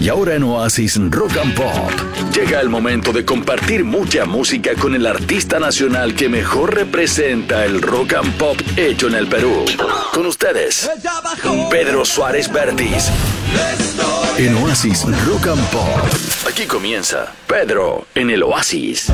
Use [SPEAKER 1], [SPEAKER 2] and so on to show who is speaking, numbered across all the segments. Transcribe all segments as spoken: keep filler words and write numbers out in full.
[SPEAKER 1] Y ahora en Oasis Rock and Pop, llega el momento de compartir mucha música con el artista nacional que mejor representa el rock and pop hecho en el Perú. Con ustedes, Pedro Suárez Vértiz. En Oasis Rock and Pop. Aquí comienza Pedro en el Oasis.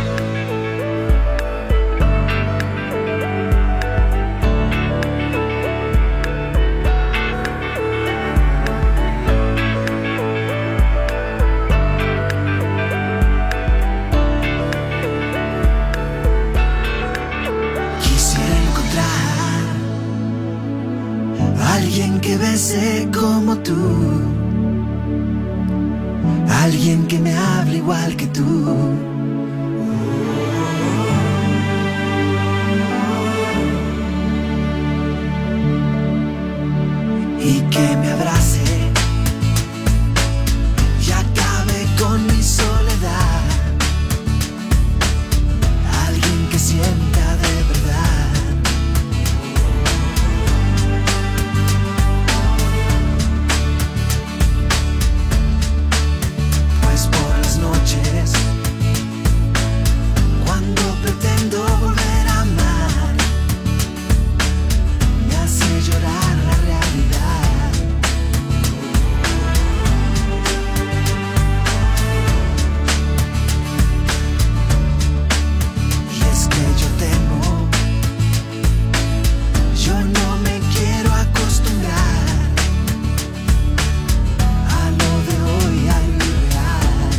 [SPEAKER 2] Que bese como tú, alguien que me hable igual que tú, y que me abrace y acabe con mi soledad, alguien que sienta de verdad. Cuando pretendo volver a amar, me hace llorar la realidad. Y es que yo temo, yo no me quiero acostumbrar a lo de hoy, a lo irreal.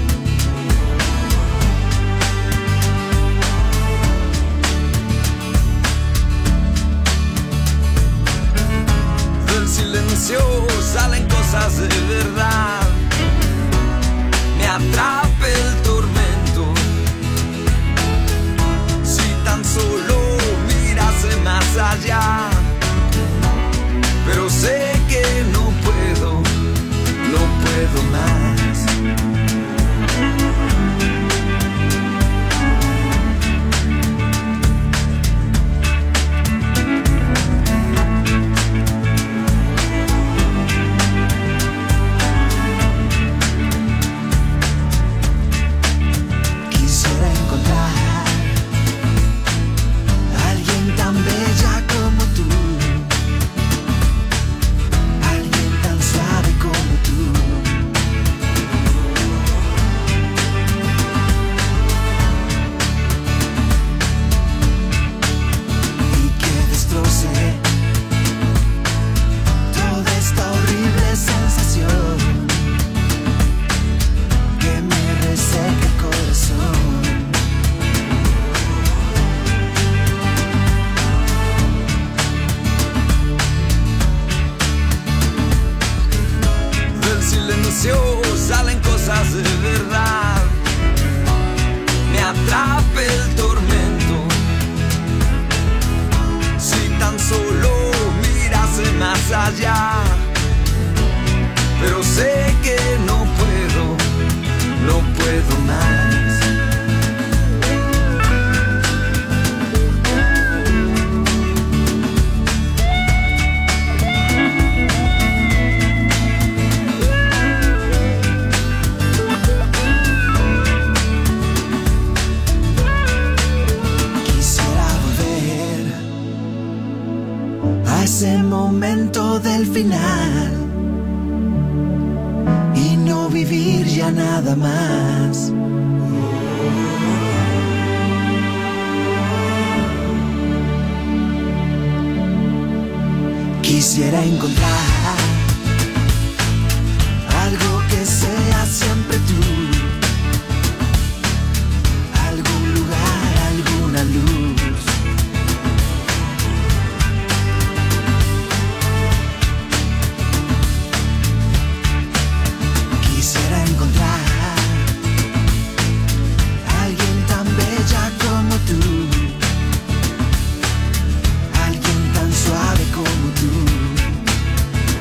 [SPEAKER 3] Del silencio salen cosas de verdad, me atrapa el tormento. Si tan solo mirase más allá, pero sé que no puedo, no puedo más. Salen cosas de verdad, me atrapa el tormento. Si tan solo mirase más allá, pero sé que no puedo, no puedo más.
[SPEAKER 2] Ese momento del final y no vivir ya nada más. Quisiera encontrar algo que sea siempre tú, algún lugar, alguna luz. Alguien tan suave como tú.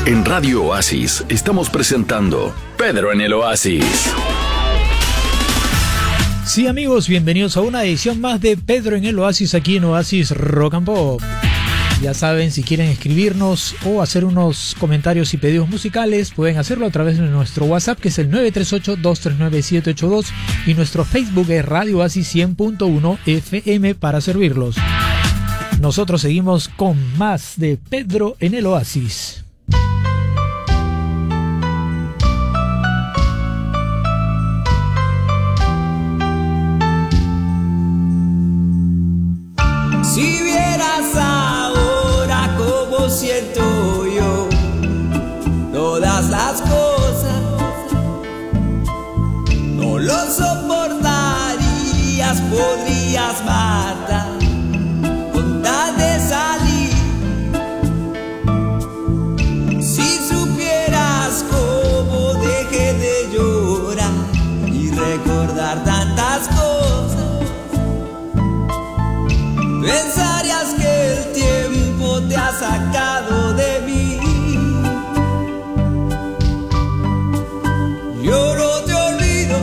[SPEAKER 1] En Radio Oasis estamos presentando Pedro en el Oasis.
[SPEAKER 4] Sí, amigos, bienvenidos a una edición más de Pedro en el Oasis, aquí en Oasis Rock and Pop. Ya saben, si quieren escribirnos o hacer unos comentarios y pedidos musicales, pueden hacerlo a través de nuestro WhatsApp, que es el nueve tres ocho, dos tres nueve, siete ocho dos, y nuestro Facebook es Radio Oasis cien punto uno F M para servirlos. Nosotros seguimos con más de Pedro en el Oasis.
[SPEAKER 3] Si vieras ahora cómo siento yo todas las cosas, no lo soportarías, podrías matar con tal de salir. Si supieras cómo dejé de llorar y recordar tantas cosas, pensarías que el tiempo te ha sacado de mí. Yo no te olvido,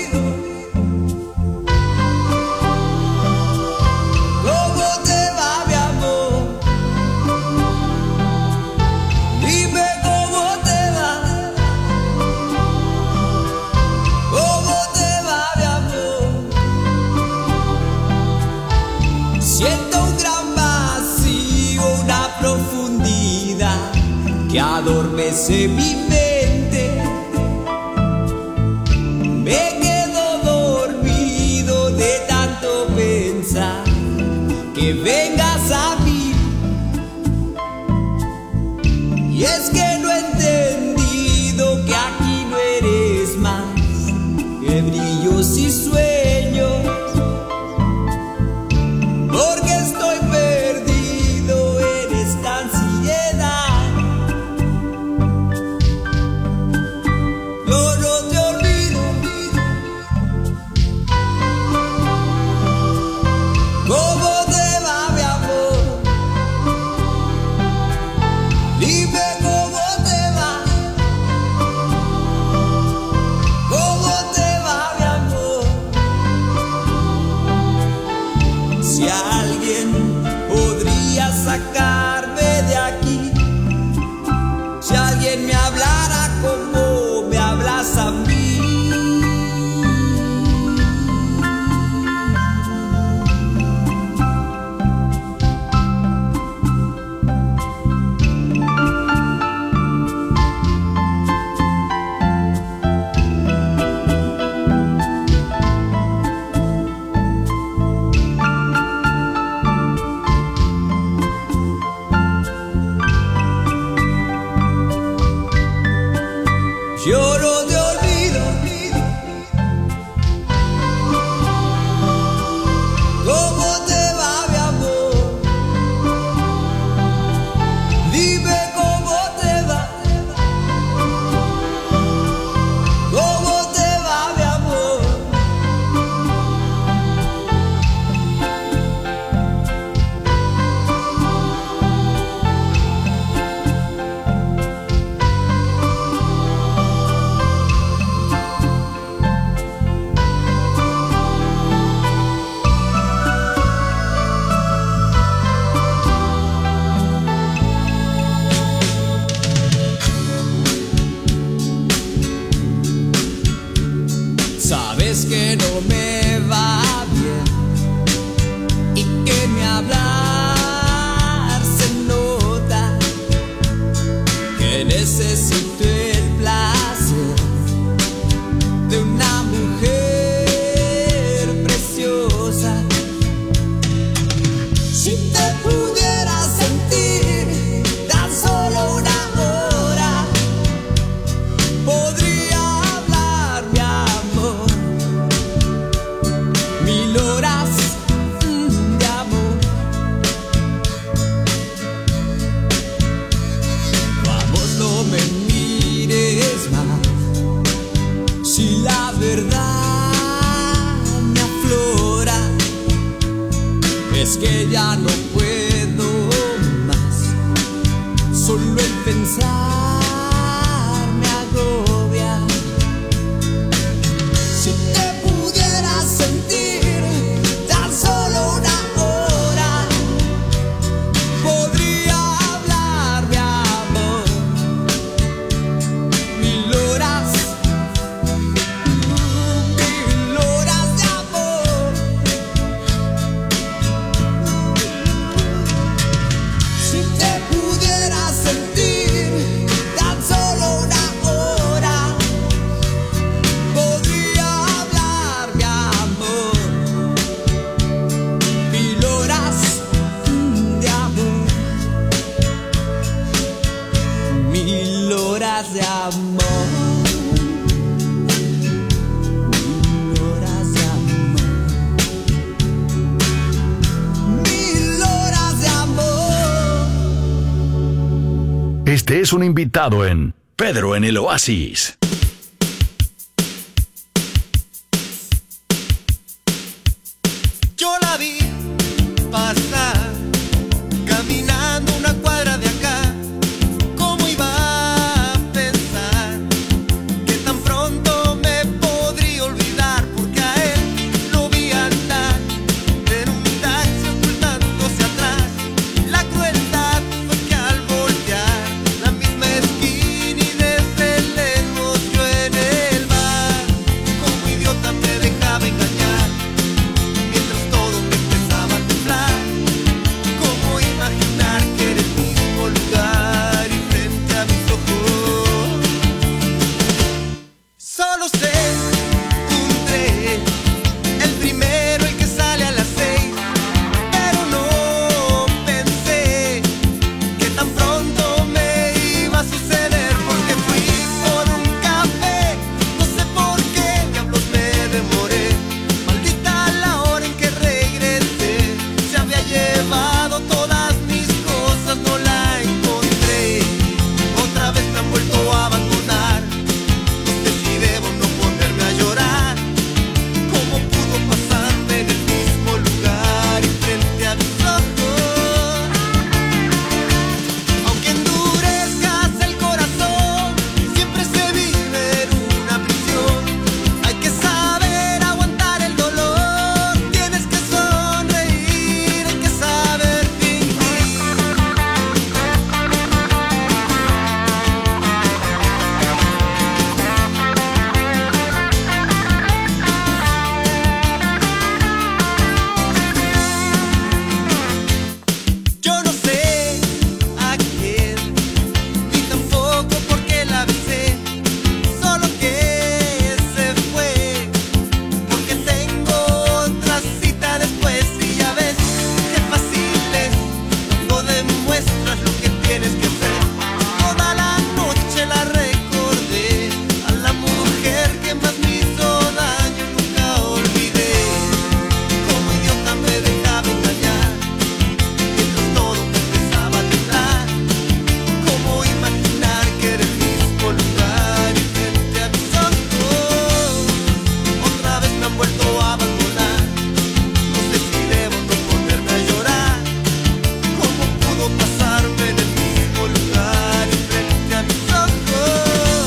[SPEAKER 3] ¿cómo te va, mi amor? Dime cómo te va, ¿cómo te va, mi amor? Siento un gran vacío, una profundidad que adormece mi mente. Me quedo dormido de tanto pensar que vengas a mí. Y es que no he entendido que aquí no eres más que brillos y sueños. Porque estoy perdido en esta ansiedad. Yo no te olvido, ¿cómo te va, mi amor? Dime cómo te va, ¿cómo te va, mi amor? Si alguien podría sacarme de aquí, si alguien me hablara como me hablas a mí. Yo no te olvido, ¿cómo te va, mi amor? Dime cómo te va, ¿cómo te va, mi amor? Sabes que no me va bien y que mi hablar se nota, que necesito el placer de una mujer preciosa. Si te pudiera sentir tan solo una hora, podría hablar, mi amor, mil horas mm, de amor. Vamos, no me mires. Solo el pensar me agobia. Si te pudiera sentir tan solo una hora, podría hablar de amor. Mil horas, mil horas de amor. Si te pudiera sentir tan solo una hora, podría hablar de amor. Mil horas de amor. Mil horas de amor. Mil horas de amor. Mil horas de amor.
[SPEAKER 1] Este es un invitado en Pedro en el Oasis.
[SPEAKER 3] Yo la vi pasar, caminando una cuadra de acá. ¿Cómo iba a pensar que tan pronto me podría olvidar? Porque a él lo vi andar en un taxi ocultándose atrás. La crueldad fue que al voltear la misma esquina y desde lejos yo en el bar, como idiota me dejaba engañar. Mientras todo me empezaba a temblar, ¿cómo imaginar que era el mismo lugar y frente a mis ojos? Solo sé un tren, el primero, el que sale a las seis, pero no pensé que tan pronto me iba a suceder, porque fui por un café, no sé por qué diablos me demoré. Maldita la hora en que regresé, se había llevado todas mis cosas, no la encontré. Otra vez me han vuelto a abandonar, no sé si debo no ponerme a llorar. ¿Cómo pudo pasarme en el mismo lugar y frente a mis ojos? Aunque endurezcas el corazón, siempre se vive en una prisión. Hay que saber aguantar el dolor, tienes que sonreír, hay que saber fingir. Yo no sé a quién, ni tampoco por qué la besé, solo que se fue, porque tengo otra cita después. Y ya ves qué fácil es cuando demuestras lo que tienes que hacer. Toda la noche la recordé, a la mujer que más me hizo daño nunca olvidé. Como idiota me dejaba engañar, mientras todo me empezaba a temblar. ¿Cómo imaginar que era el mismo lugar y frente a mis ojos? Otra vez me han vuelto a abandonar, no sé si debo no ponerme a llorar. ¿Cómo pudo pasarme en el mismo lugar y frente a mis ojos?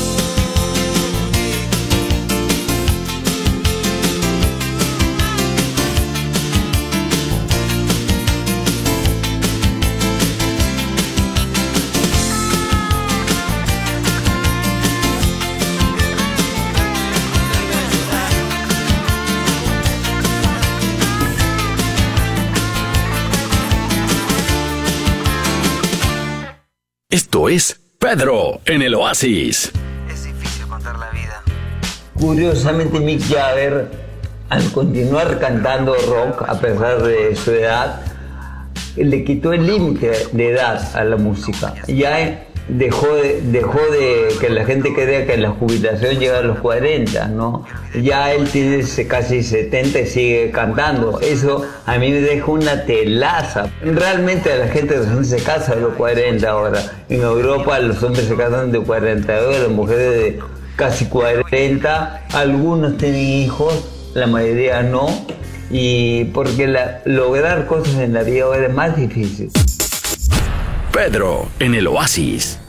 [SPEAKER 1] Esto es Pedro en el Oasis.
[SPEAKER 5] Es difícil contar la vida.
[SPEAKER 6] Curiosamente, Mick Jagger, al continuar cantando rock a pesar de su edad, le quitó el límite de edad a la música. Ya dejó de, dejó de que la gente crea que la jubilación llega a los cuarenta, ¿no? Ya él tiene casi setenta y sigue cantando. Eso a mí me deja una telaza. Realmente la gente recién se casa a los cuarenta ahora. En Europa los hombres se casan de cuarenta y dos, las mujeres de casi cuarenta. Algunos tienen hijos, la mayoría no. Y porque la, lograr cosas en la vida ahora es más difícil.
[SPEAKER 1] Pedro en el Oasis.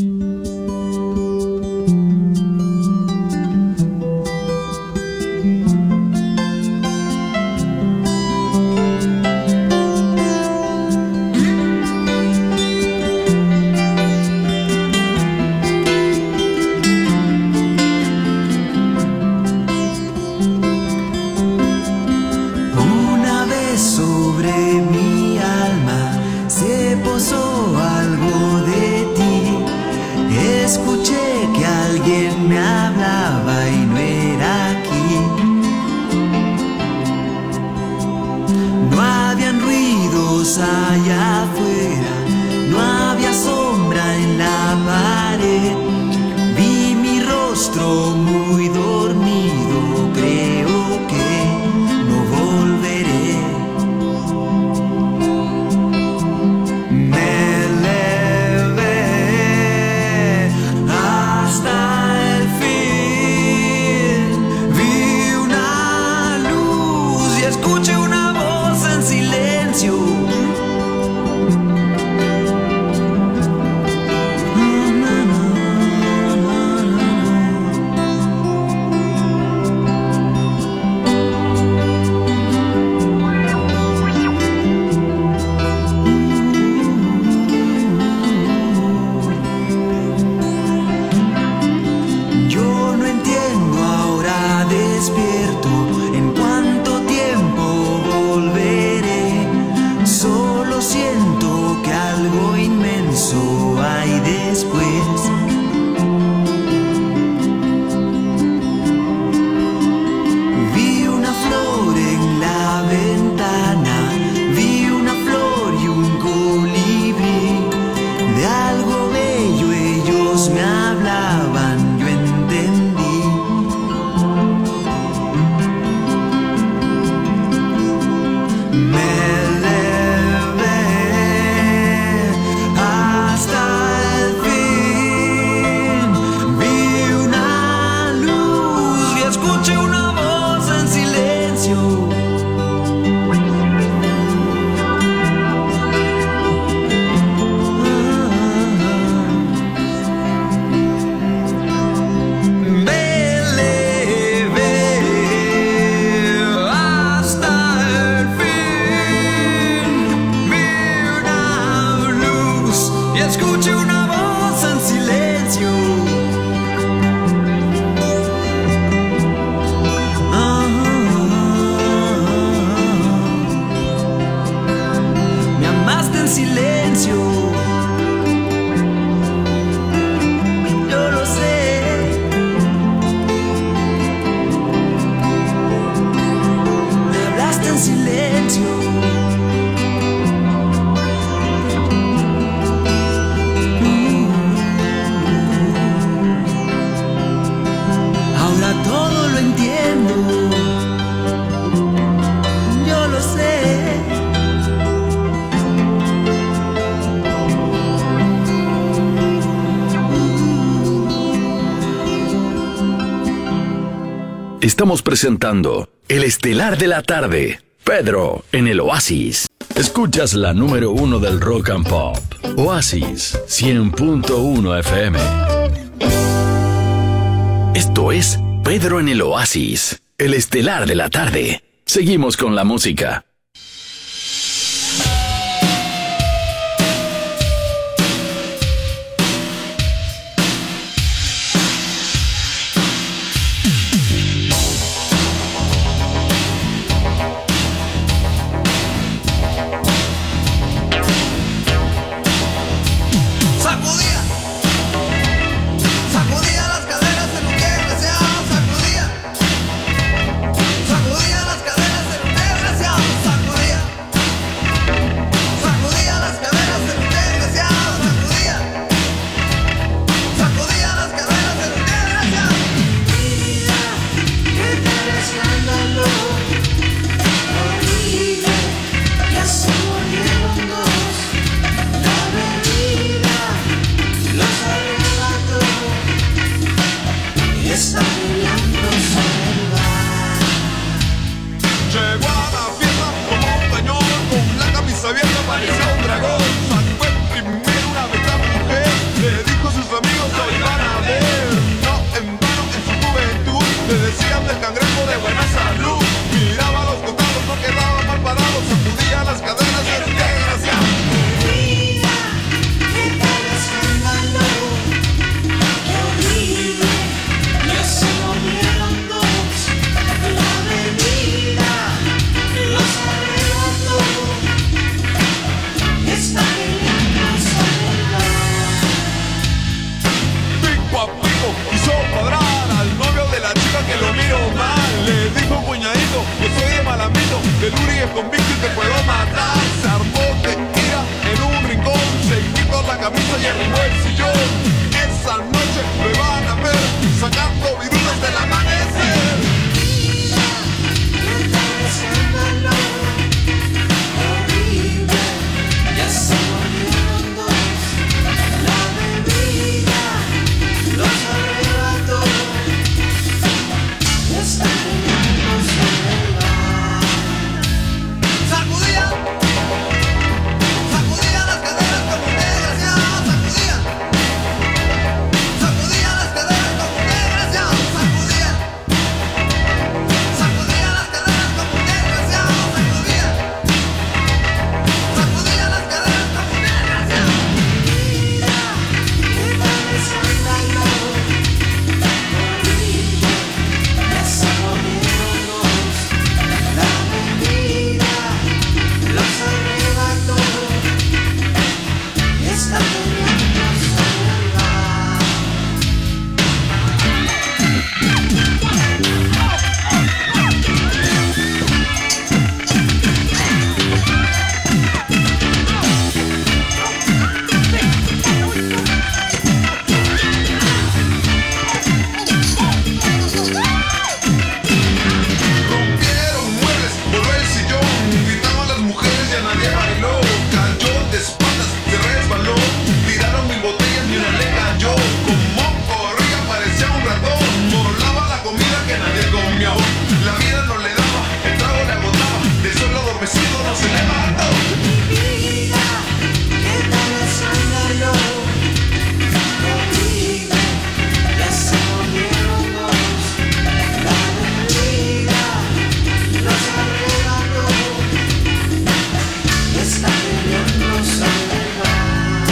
[SPEAKER 2] Allá afuera no había sombra en la pared. Vi mi rostro muy dormido, creo que no volveré. Me elevé hasta el fin. Vi una luz y escuché una voz en silencio.
[SPEAKER 1] Estamos presentando el estelar de la tarde, Pedro en el Oasis. Escuchas la número uno del rock and pop, Oasis cien punto uno F M. Esto es Pedro en el Oasis, el estelar de la tarde. Seguimos con la música.
[SPEAKER 3] Sacudía las caderas de un desgraciado.
[SPEAKER 7] quemo el sillón. Esa noche me van a ver sacando virutas del amanecer.
[SPEAKER 2] Mira, está besándolo, horrible, ya se volvieron dos. La bebida los arrebató, ya están peleando sobre el bar.
[SPEAKER 3] Sacudía, sacudía las caderas como un desgraciado, sacudía, sacudía las caderas como un desgraciado, sacudía, sacudía las caderas como un desgraciado, sacudía, sacudía las caderas como un desgraciado.
[SPEAKER 2] Mira, está besándolo, horrible, ya se volvieron dos. La bebida los arrebató, y están peleando sobre el bar.
[SPEAKER 7] Rompieron muebles, voló el sillón, gritaban las mujeres y a nadie bailó. Cayó de espaldas, se resbaló, tiraron mil botellas y una le cayó. Como corría parecía un ratón, volaba la comida que nadie comió. La vida no le daba, el trago le agotaba, del suelo adormecido no se levantó.
[SPEAKER 2] Mira, está besándolo, horrible, ya se volvieron dos. La bebida los arrebató, y están peleando sobre el bar.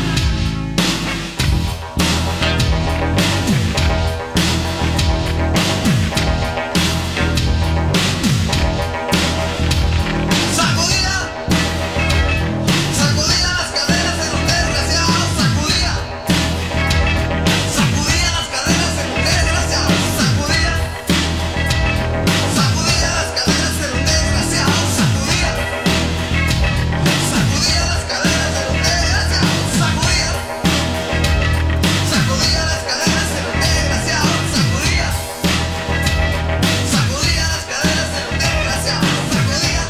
[SPEAKER 3] Sacudía, sacudía las caderas en un desgraciado, sacudía, sacudía las caderas en un desgraciado, sacudía, sacudía las caderas en un desgraciado, sacudía, sacudía las caderas en un desgraciado, sacudía, sacudía las caderas en un desgraciado, sacudía, sacudía las caderas en un desgraciado, sacudía.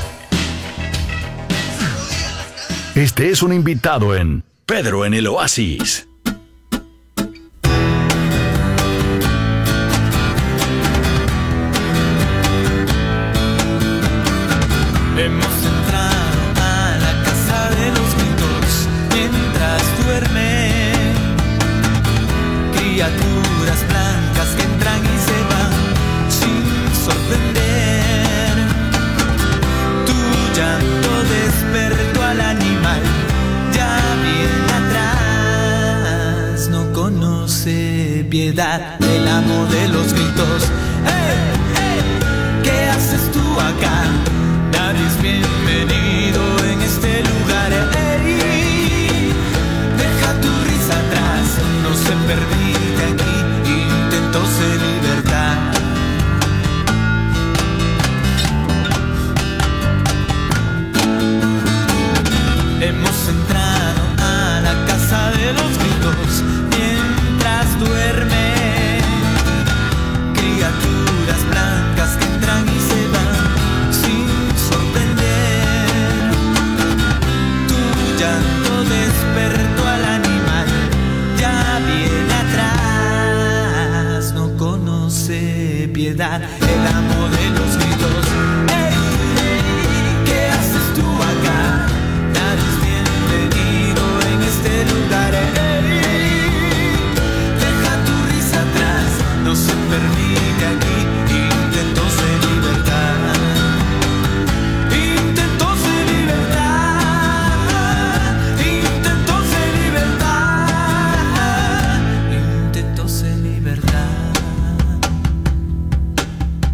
[SPEAKER 1] Este es un invitado en Pedro en el Oasis.
[SPEAKER 3] Hemos entrado a la casa de los gritos mientras duermen. Criaturas blancas que entran y se van sin sorprender. Tu llanto despertó al animal, ya bien atrás. No conoce piedad, el amo de los gritos. ¡Hey! ¡Hey! ¿Qué haces tú acá? Nadie es bienvenido en este lugar. Ey, deja tu risa atrás, no se permite aquí intentos de libertad. Hemos entrado a la casa de los gritos mientras duermen. Criaturas blancas que entran y se van sin sorprender. Tu llanto despertó al animal, ya viene atrás. No conoce piedad, el amo de los gritos. ¡Ey! ¿Qué haces tú acá? Nadie es bienvenido en este lugar. ¡Ey! Deja tu risa atrás, no se permite aquí intentos de libertad. Intentos de libertad. Intentos de libertad. Intentos de libertad.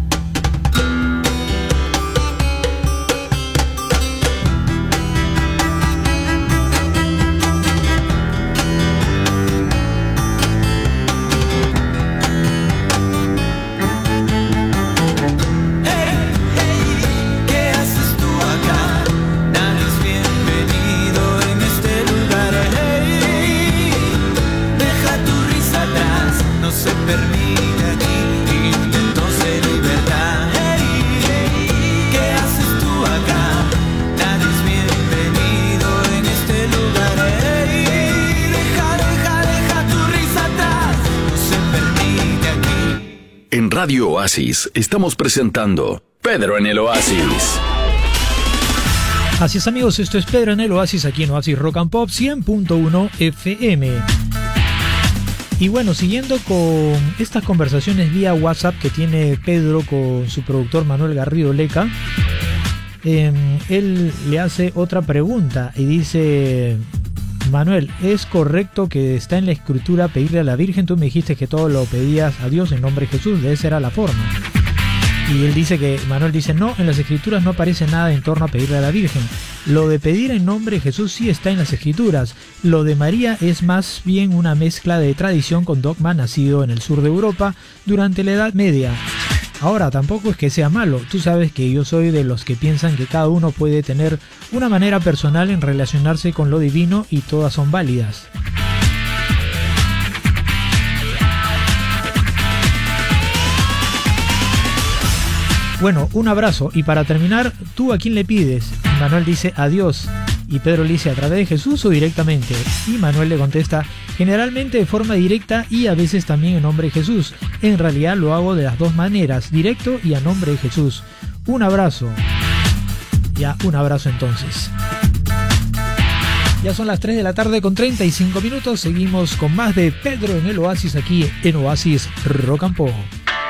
[SPEAKER 1] En Radio Oasis estamos presentando Pedro en el Oasis.
[SPEAKER 4] Así es, amigos, esto es Pedro en el Oasis, aquí en Oasis Rock and Pop cien punto uno F M. Y bueno, siguiendo con estas conversaciones vía WhatsApp que tiene Pedro con su productor Manuel Garrido Leca, eh, él le hace otra pregunta y dice: Manuel, ¿es correcto que está en la escritura pedirle a la Virgen? Tú me dijiste que todo lo pedías a Dios en nombre de Jesús, de esa era la forma. Y él dice que, Manuel dice, no, en las escrituras no aparece nada en torno a pedirle a la Virgen. Lo de pedir en nombre de Jesús sí está en las escrituras. Lo de María es más bien una mezcla de tradición con dogma nacido en el sur de Europa durante la Edad Media. Ahora, tampoco es que sea malo. Tú sabes que yo soy de los que piensan que cada uno puede tener una manera personal en relacionarse con lo divino y todas son válidas. Bueno, un abrazo. Y para terminar, ¿tú a quién le pides? Manuel dice a Dios. Y Pedro le dice, ¿a través de Jesús o directamente? Y Manuel le contesta, generalmente de forma directa y a veces también en nombre de Jesús. En realidad lo hago de las dos maneras, directo y a nombre de Jesús. Un abrazo. Ya, un abrazo entonces. Ya son las tres de la tarde con treinta y cinco minutos. Seguimos con más de Pedro en el Oasis aquí en Oasis Rock and Pop.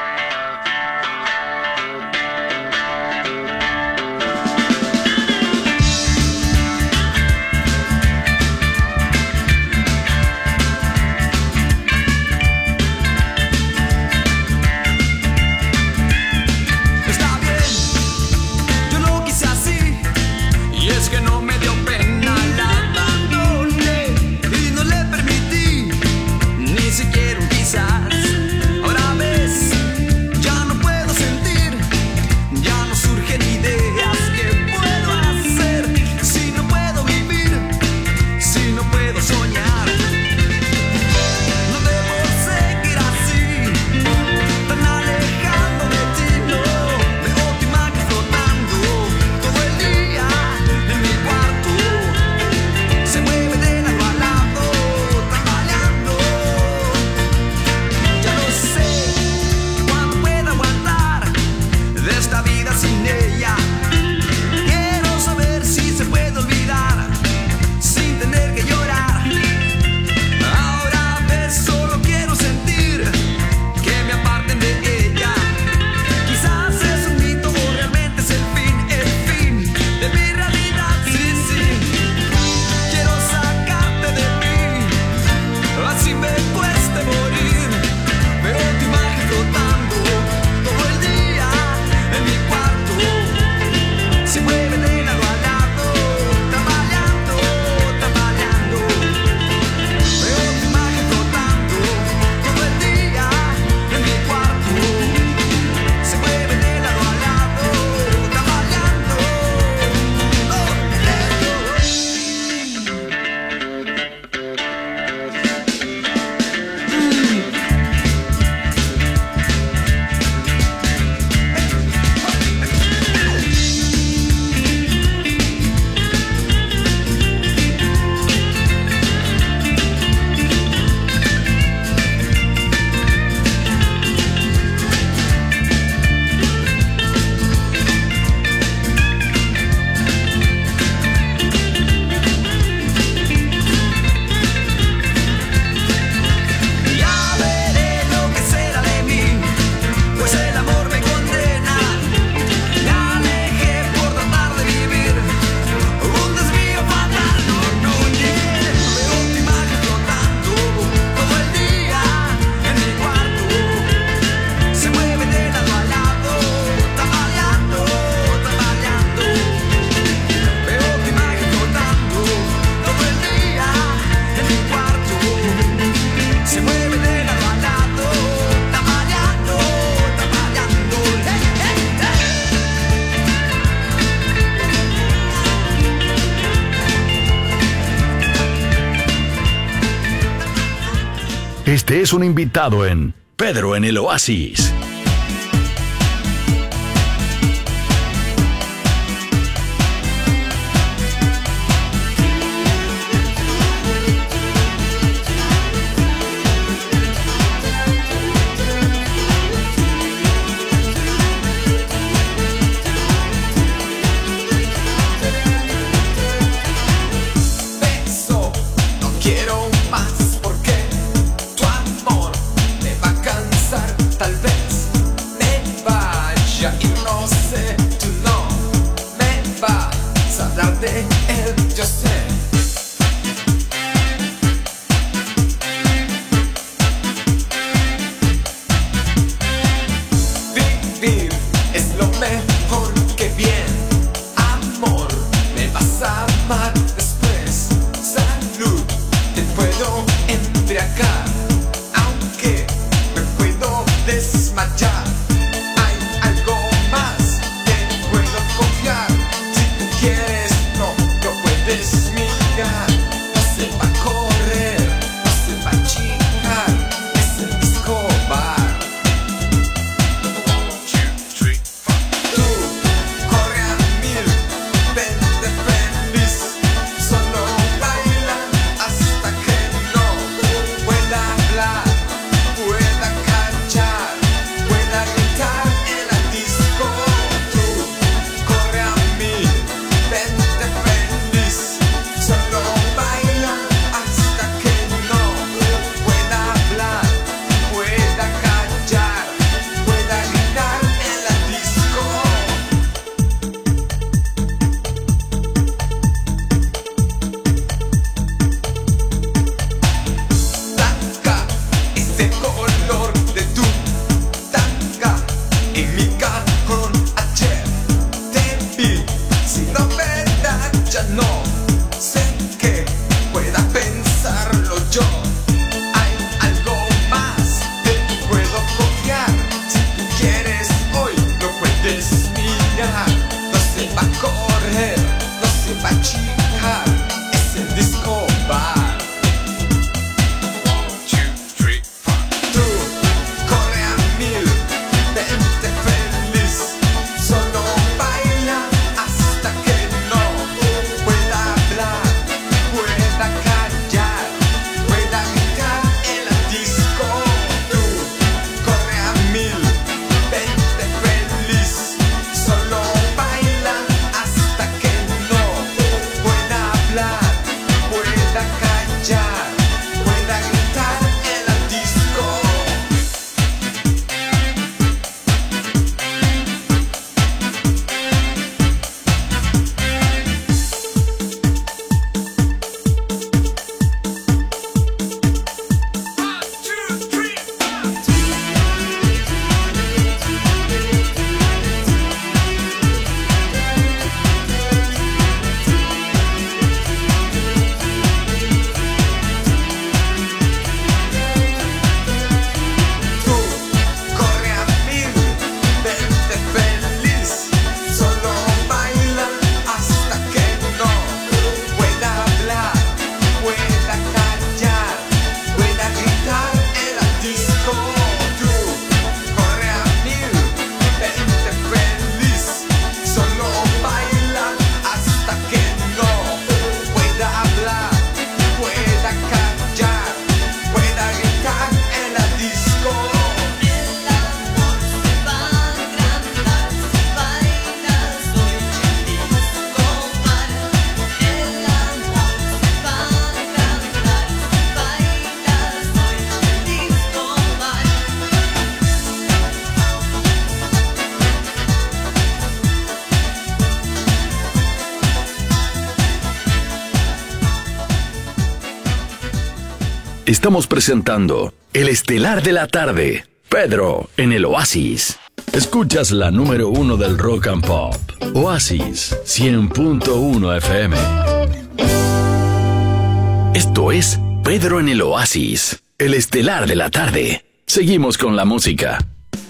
[SPEAKER 1] Este es un invitado en Pedro en el Oasis.
[SPEAKER 3] acá, aunque me puedo desmayar. Hay algo más, te puedo confiar. Si tú quieres, no lo puedes mirar. No se va a correr, no se va a chingar. Es el disco bar. Tú corre a mil, vente feliz. Solo baila hasta que no pueda hablar, pueda cachar, pueda gritar en la disco. Tú corre a mil, vente feliz. Solo baila hasta que no pueda hablar, pueda callar, pueda gritar en la disco. Tanga es el color de tu tanga. En mi cajón ayer te vi. Si no verdad ya no sé que pueda pensarlo yo. Hay algo más, te puedo confiar. Si tú quieres hoy lo puedes mirar. No se va a correr, no se va a chingar. Es el disco bar. Tú corre a mil, vente feliz. Solo baila hasta que no pueda hablar, pueda callar, pueda gritar en la disco. Tú corre a mil, vente feliz. Solo baila hasta que no pueda hablar, pueda callar, pueda gritar en la disco. Tú corre a mil, vente feliz. Solo baila hasta que no pueda hablar, pueda callar, pueda gritar en la disco. Tú corre a mil, vente feliz. Solo baila hasta que no pueda hablar, pueda callar, pueda gritar en la disco. El amor se va a agrandar si bailas hoy en disco bar. El amor se va a agrandar si bailas hoy en disco bar.
[SPEAKER 1] Estamos presentando El Estelar de la Tarde. Pedro en el Oasis. Escuchas la número uno del Rock and Pop. Oasis cien punto uno F M. Esto es Pedro en el Oasis. El Estelar de la Tarde. Seguimos con la música.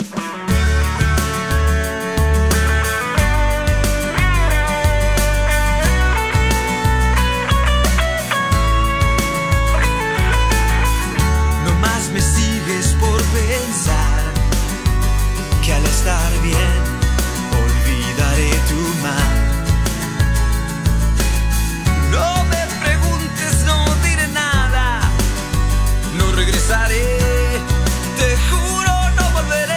[SPEAKER 3] No más me sigues por pensar que al estar bien olvidaré tu mal. No me preguntes, no diré nada, no regresaré, te juro no volveré.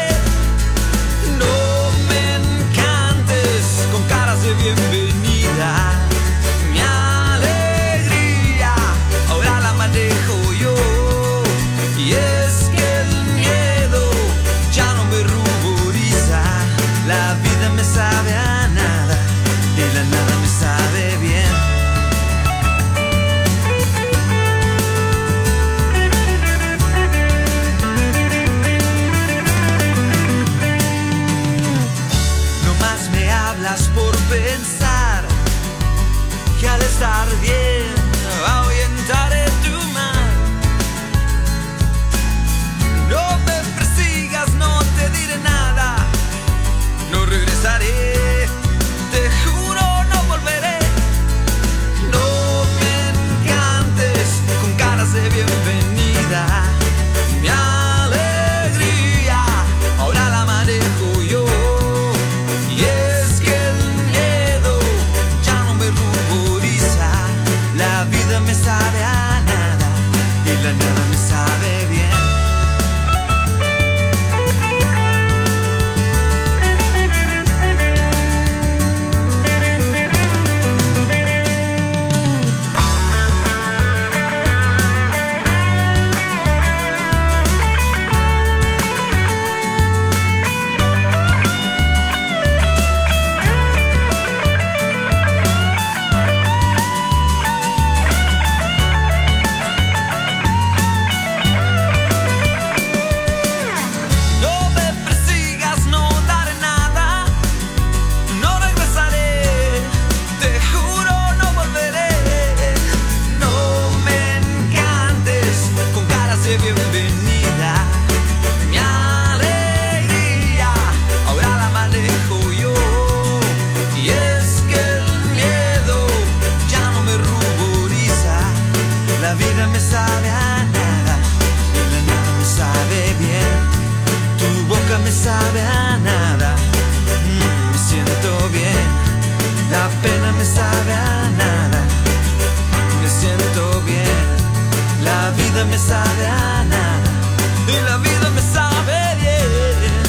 [SPEAKER 3] de bienvenida. Mi alegría ahora la manejo yo. Y es que el miedo ya no me ruboriza. La vida me sabe a nada y la nada me sabe bien. Tu boca me sabe a nada. Mm, me siento bien. La pena me sabe a nada. Me siento bien. La vida me sabe a nada. Y la vida me sabe bien.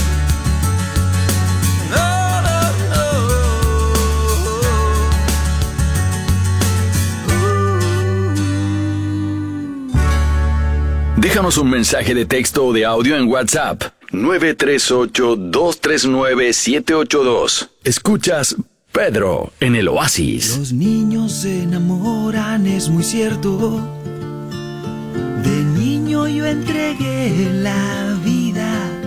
[SPEAKER 3] No, no, no.
[SPEAKER 1] Déjanos un mensaje de texto o de audio en WhatsApp. nueve tres ocho, dos tres nueve, siete ocho dos. Escuchas Pedro en el Oasis.
[SPEAKER 2] Los niños se enamoran, es muy cierto. De niño yo entregué la vida.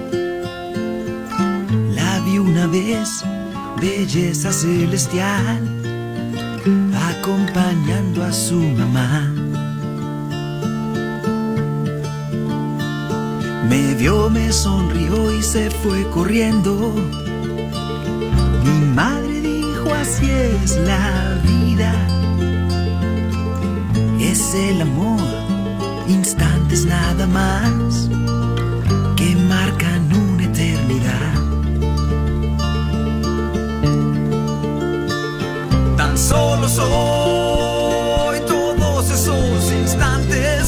[SPEAKER 2] La vi una vez, belleza celestial, acompañando a su mamá. Me vio, me sonrió y se fue corriendo. Mi madre dijo, así es la vida. Es el amor, instantes nada más, que marcan una eternidad.
[SPEAKER 3] Tan solo soy todos esos instantes.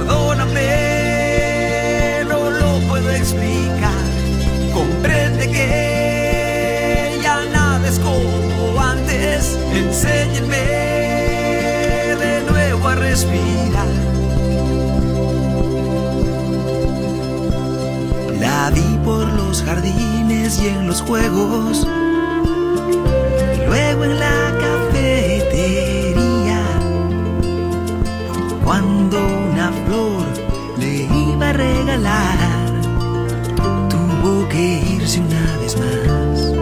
[SPEAKER 3] Perdóname, no lo puedo explicar. Comprende que ya nada es como antes. Enséñenme de nuevo a respirar.
[SPEAKER 2] La vi por los jardines y en los juegos, y luego en la cafetería, cuando una flor le iba a regalar, tuvo que irse una vez más.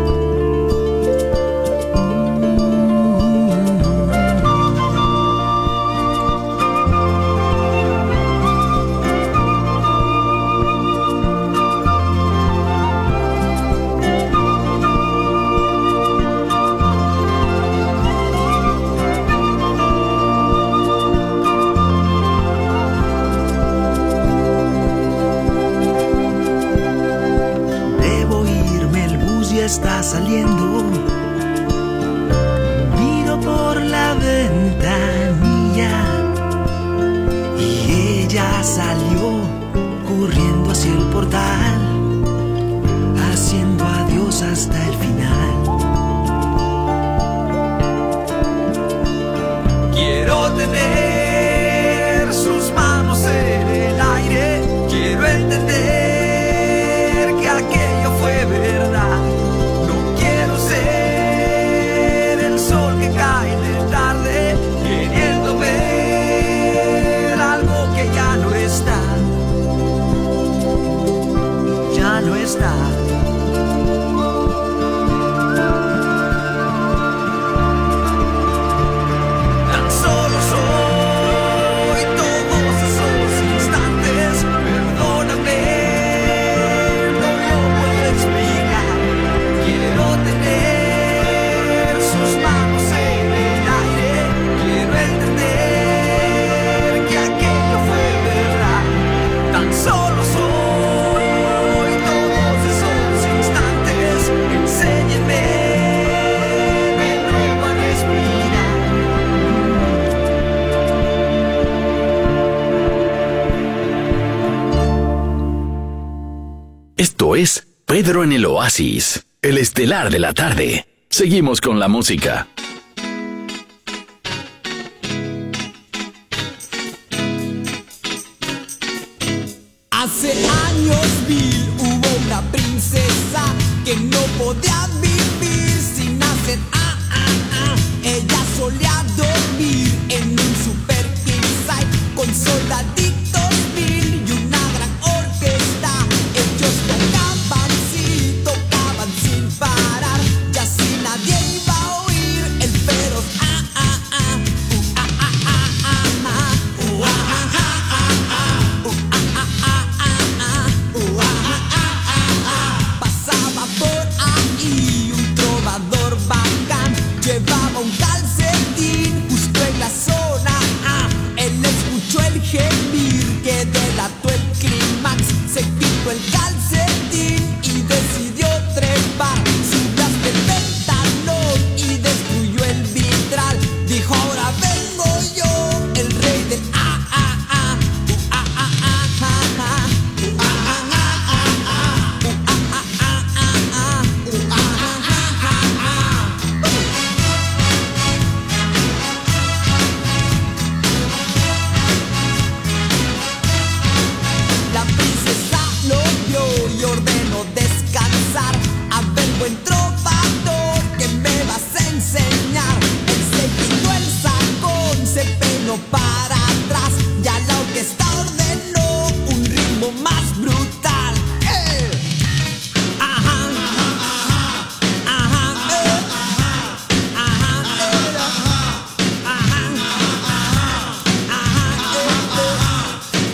[SPEAKER 2] Está saliendo, miro por la ventanilla y ella salió corriendo hacia el portal, haciendo adiós hasta el final.
[SPEAKER 3] Quiero tener sus manos en el aire. Quiero entender que aquello fue verdad. Queriendo ver algo que ya no está, ya no está. Tan solo soy todos esos instantes. Perdóname, no lo puedo explicar. Quiero tener sus manos en el aire. Quiero entender que aquello fue verdad. Tan solo soy todos esos instantes. Enséñenme de nuevo a respirar.
[SPEAKER 1] Esto es Pedro en el Oasis, el estelar de la tarde. Seguimos con la música.
[SPEAKER 8] Hace años mil hubo una princesa que no podía vivir sin hacer ah, ah, ah. Ella solía dormir en un super king size con soldaditos mil y una gran orquesta. Ellos tocaban, sí, tocaban sin parar, y así nadie iba a oír el feroz ah, ah, ah, uh, ah, ah, ah, ah, ah, uh, ah, ah, ah, ah, uh, ah, ah, ah. lo más brutal. ¡Eh! Ajá, ajá, ajá, eh. Ajá, eh. Ajá, ajá, eh.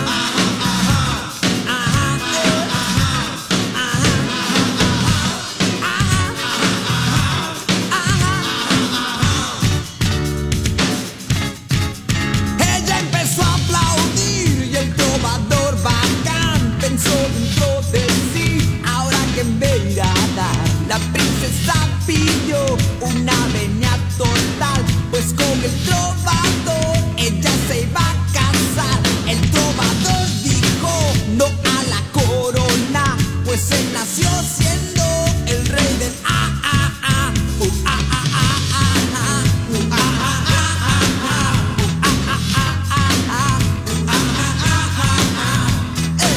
[SPEAKER 8] Ella empezó a aplaudir y el trovador bacán pensó dentro de sí, ahora que me irá a dar. La princesa pidió una venia total, pues con el trovador ella se iba a casar. El trovador dijo no a la corona, pues él nació siendo el rey del ah ah ah, uh, ah ah ah ah ah, uh, ah ah ah ah ah, uh, ah ah ah ah ah, uh, ah ah ah ah ah, eh.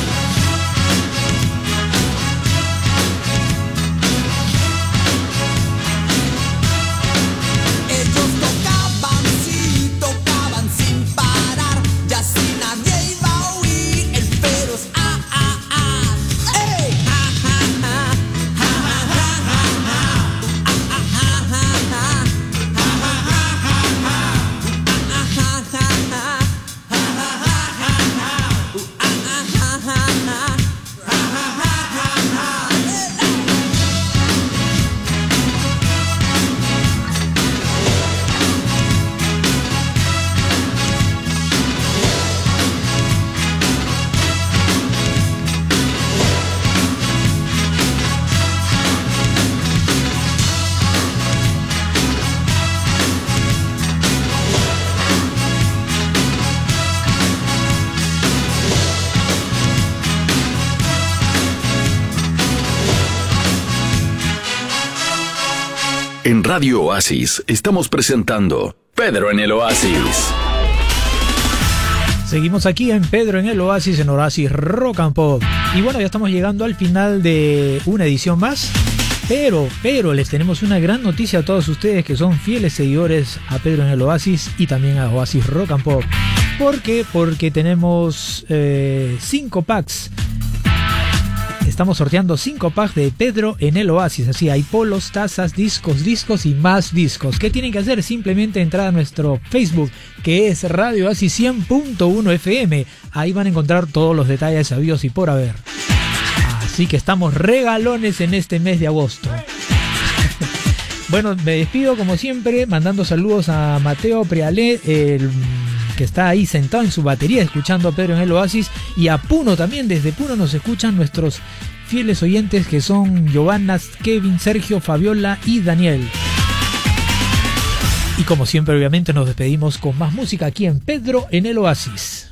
[SPEAKER 8] Ellos tocaban, sí, tocaban sin parar, ya así nadie iba a oír el feroz ah ah ah, ey, ah ah ah, ah ah ah ah ah, ah ah ah ah ah, ah ah ah ah ah, ah ah ah ah ah, ah ah ah ah ah.
[SPEAKER 1] En Radio Oasis estamos presentando Pedro en el Oasis.
[SPEAKER 4] Seguimos aquí en Pedro en el Oasis, en Oasis Rock and Pop. Y bueno, ya estamos llegando al final de una edición más. Pero, pero les tenemos una gran noticia a todos ustedes que son fieles seguidores a Pedro en el Oasis y también a Oasis Rock and Pop. ¿Por qué? Porque tenemos eh, cinco packs. Estamos sorteando cinco packs de Pedro en el Oasis. Así hay polos, tazas, discos, discos y más discos. ¿Qué tienen que hacer? Simplemente entrar a nuestro Facebook, que es Radio Oasis cien punto uno F M. Ahí van a encontrar todos los detalles sabidos y por haber. Así que estamos regalones en este mes de agosto. Bueno, me despido como siempre, mandando saludos a Mateo Prialé, el que está ahí sentado en su batería escuchando a Pedro en el Oasis, y a Puno también. Desde Puno nos escuchan nuestros fieles oyentes, que son Giovanna, Kevin, Sergio, Fabiola y Daniel. Y como siempre, obviamente, nos despedimos con más música aquí en Pedro en el Oasis.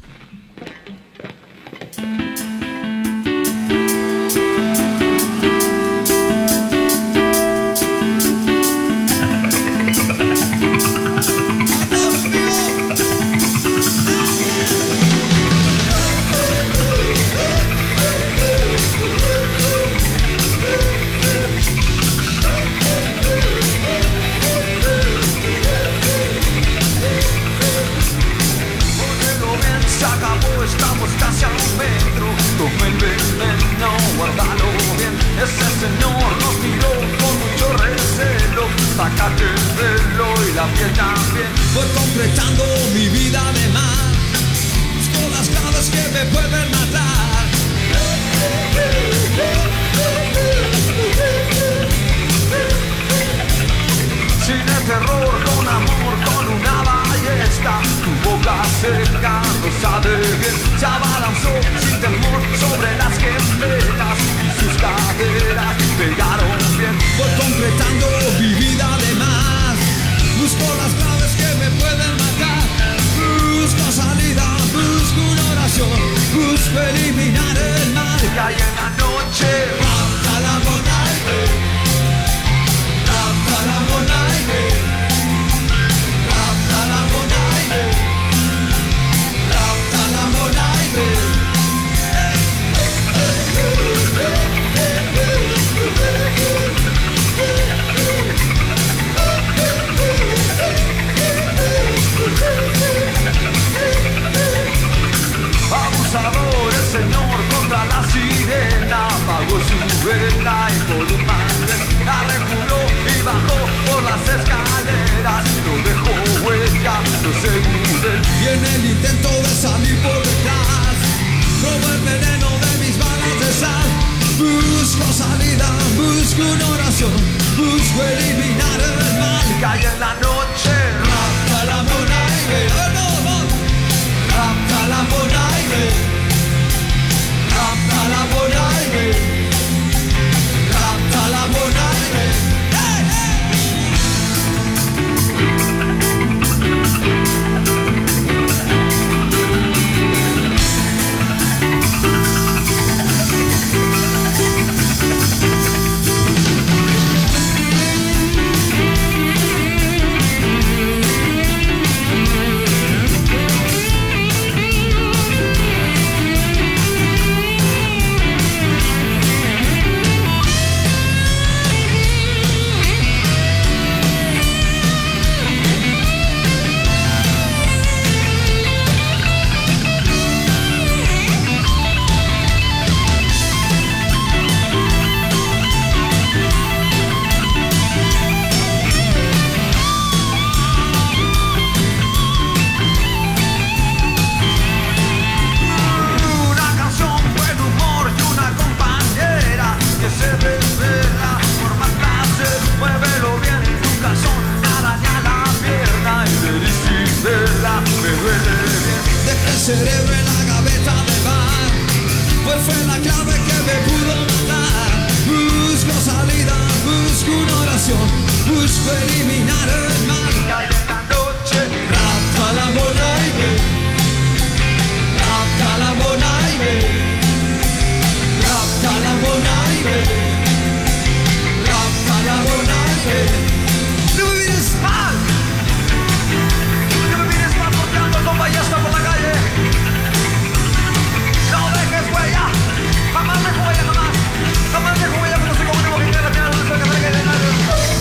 [SPEAKER 3] Sácate el pelo y la piel también. Voy completando mi vida de más. Busco las claves que me pueden matar. Cine, terror, con amor, con una ballesta. Tu boca seca, rosa de bien, se abalanzó sin temor sobre las gemelas y sus caderas pegaron bien. Voy completando mi vida de más. Busco las claves que me pueden matar. Busco salida, busco una oración. Busco eliminar el mal que hay en la noche. Rapta la monaide, rapta la monaide, rapta la monaide, rapta la monaide. Abusador, el Señor
[SPEAKER 8] busco salida, busco una oración, busco eliminar el mal.
[SPEAKER 3] Cae en la noche,
[SPEAKER 8] rapta la mona y ve, rapta la mona y ve, rapta la mona y ve, rapta la mona y ve. ¡Hey, cerebro en la gaveta de bar, pues fue la clave que me pudo matar. Busco salida, busco una oración, busco eliminar el mal.
[SPEAKER 3] cae en la noche,
[SPEAKER 8] rapta la mona y ve, rapta la mona y ve, rapta la mona y ve, rapta la mona y ve.
[SPEAKER 3] no me mires mal, no me mires mal porque ando con ballesta por la calle. No dejes huella, jamás dejo huella, jamás, jamás dejo huella, pero soy como un que quiere tirar una cerca para que le nadie.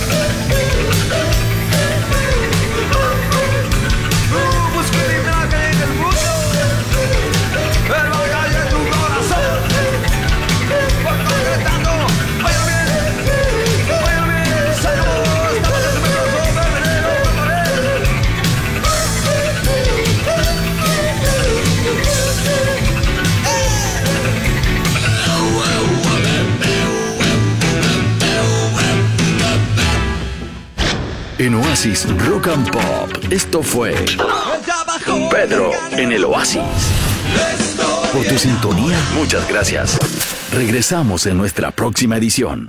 [SPEAKER 3] Busco eliminar que hay en el mundo, pero la calle es tu corazón. Voy concretando, vaya bien, vaya bien, Señor, esta vez me cansó de veneno,
[SPEAKER 1] En Oasis Rock and Pop, esto fue Pedro en el Oasis. Por tu sintonía, muchas gracias. Regresamos en nuestra próxima edición.